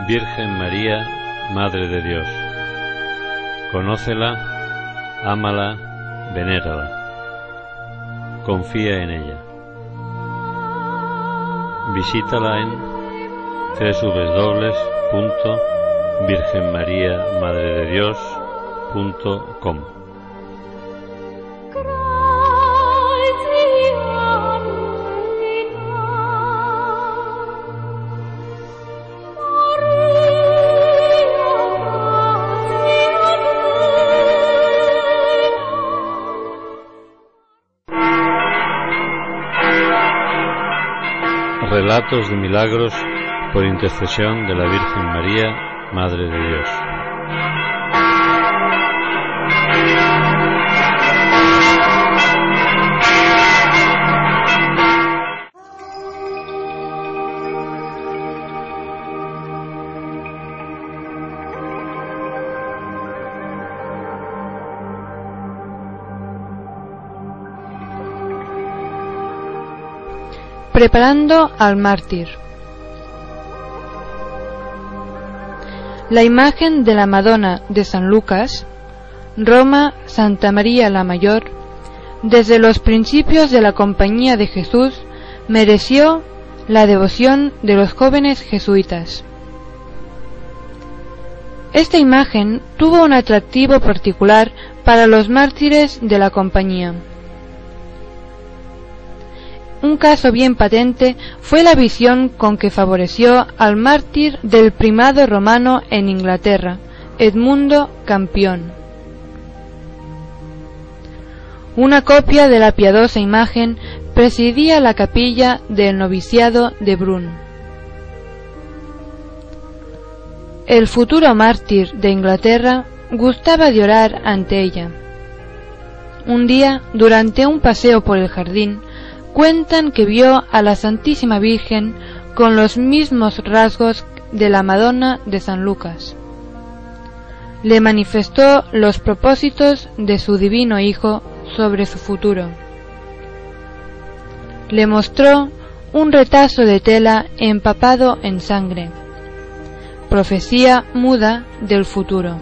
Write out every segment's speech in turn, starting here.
Virgen María, Madre de Dios. Conócela, ámala, venérala. Confía en ella. Visítala en www.virgenmariamadrededios.com. Relatos de milagros por intercesión de la Virgen María, Madre de Dios. Preparando al mártir. La imagen de la Madonna de San Lucas, Roma, Santa María la Mayor, desde los principios de la Compañía de Jesús, mereció la devoción de los jóvenes jesuitas. Esta imagen tuvo un atractivo particular para los mártires de la Compañía. Un caso bien patente fue la visión con que favoreció al mártir del primado romano en Inglaterra, Edmundo Campion. Una copia de la piadosa imagen presidía la capilla del noviciado de Brun. El futuro mártir de Inglaterra gustaba de orar ante ella. Un día, durante un paseo por el jardín, cuentan que vio a la Santísima Virgen con los mismos rasgos de la Madonna de San Lucas. Le manifestó los propósitos de su divino Hijo sobre su futuro. Le mostró un retazo de tela empapado en sangre, profecía muda del futuro.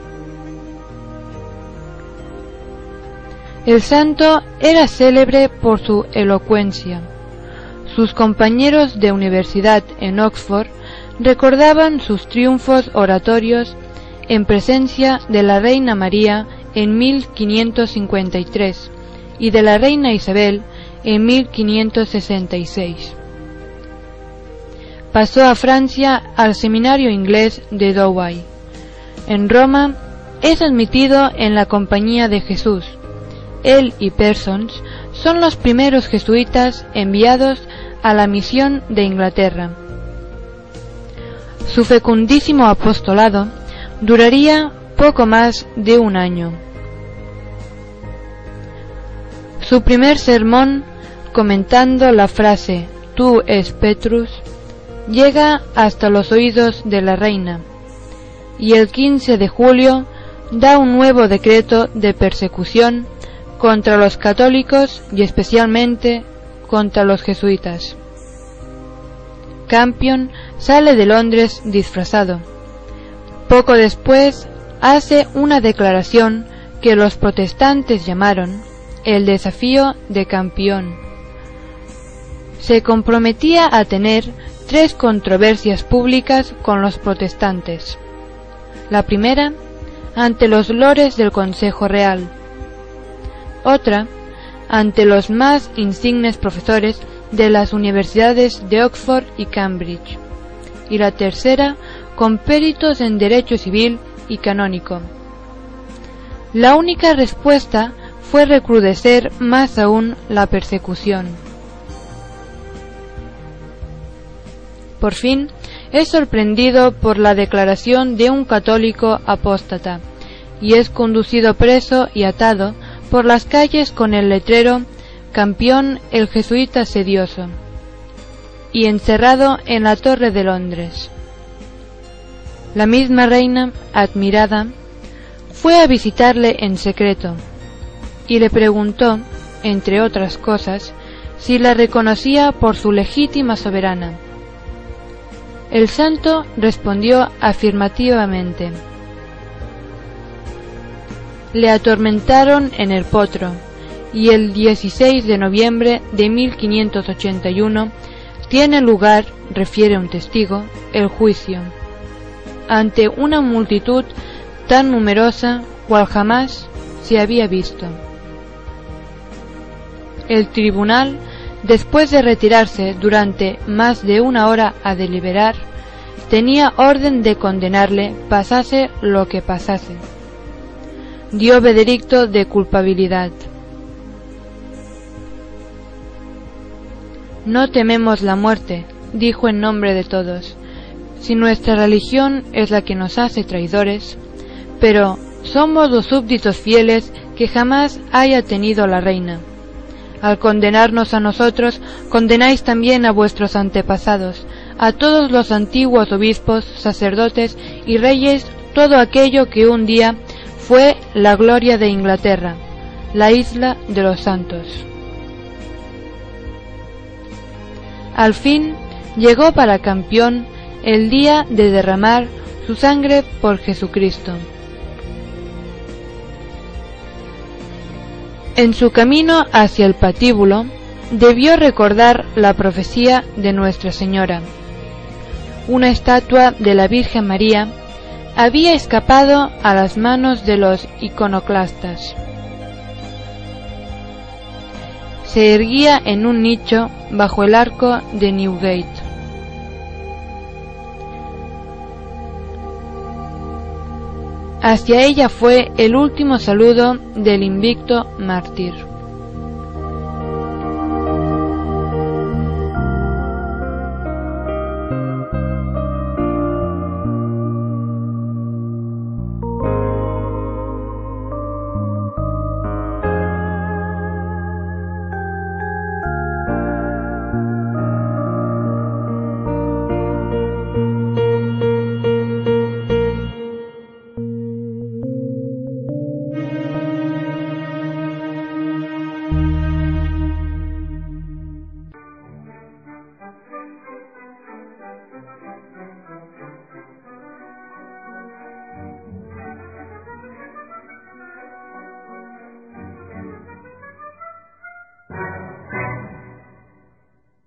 El santo era célebre por su elocuencia. Sus compañeros de universidad en Oxford recordaban sus triunfos oratorios en presencia de la Reina María en 1553 y de la Reina Isabel en 1566. Pasó a Francia al seminario inglés de Douai. En Roma es admitido en la Compañía de Jesús. Él y Parsons son los primeros jesuitas enviados a la misión de Inglaterra. Su fecundísimo apostolado duraría poco más de un año. Su primer sermón, comentando la frase «Tu es Petrus», llega hasta los oídos de la reina, y el 15 de julio da un nuevo decreto de persecución contra los católicos y especialmente contra los jesuitas. Campion sale de Londres disfrazado. Poco después hace una declaración que los protestantes llamaron el desafío de Campion. Se comprometía a tener 3 controversias públicas con los protestantes. La primera, ante los lores del Consejo Real. Otra, ante los más insignes profesores de las universidades de Oxford y Cambridge. Y la tercera, con peritos en derecho civil y canónico. La única respuesta fue recrudecer más aún la persecución. Por fin, es sorprendido por la declaración de un católico apóstata, y es conducido preso y atado por las calles con el letrero «Campion el jesuita sedioso», y encerrado en la Torre de Londres. La misma reina, admirada, fue a visitarle en secreto, y le preguntó, entre otras cosas, si la reconocía por su legítima soberana. El santo respondió afirmativamente. Le atormentaron en el potro, y el 16 de noviembre de 1581 tiene lugar, refiere un testigo, el juicio, ante una multitud tan numerosa cual jamás se había visto. El tribunal, después de retirarse durante más de una hora a deliberar, tenía orden de condenarle pasase lo que pasase. Dio veredicto de culpabilidad. No tememos la muerte, dijo en nombre de todos, si nuestra religión es la que nos hace traidores, pero somos los súbditos fieles que jamás haya tenido la reina. Al condenarnos a nosotros, condenáis también a vuestros antepasados, a todos los antiguos obispos, sacerdotes y reyes, todo aquello que un día fue la gloria de Inglaterra, la isla de los santos. Al fin llegó para Campión el día de derramar su sangre por Jesucristo. En su camino hacia el patíbulo, debió recordar la profecía de Nuestra Señora. Una estatua de la Virgen María había escapado a las manos de los iconoclastas. Se erguía en un nicho bajo el arco de Newgate. Hacia ella fue el último saludo del invicto mártir.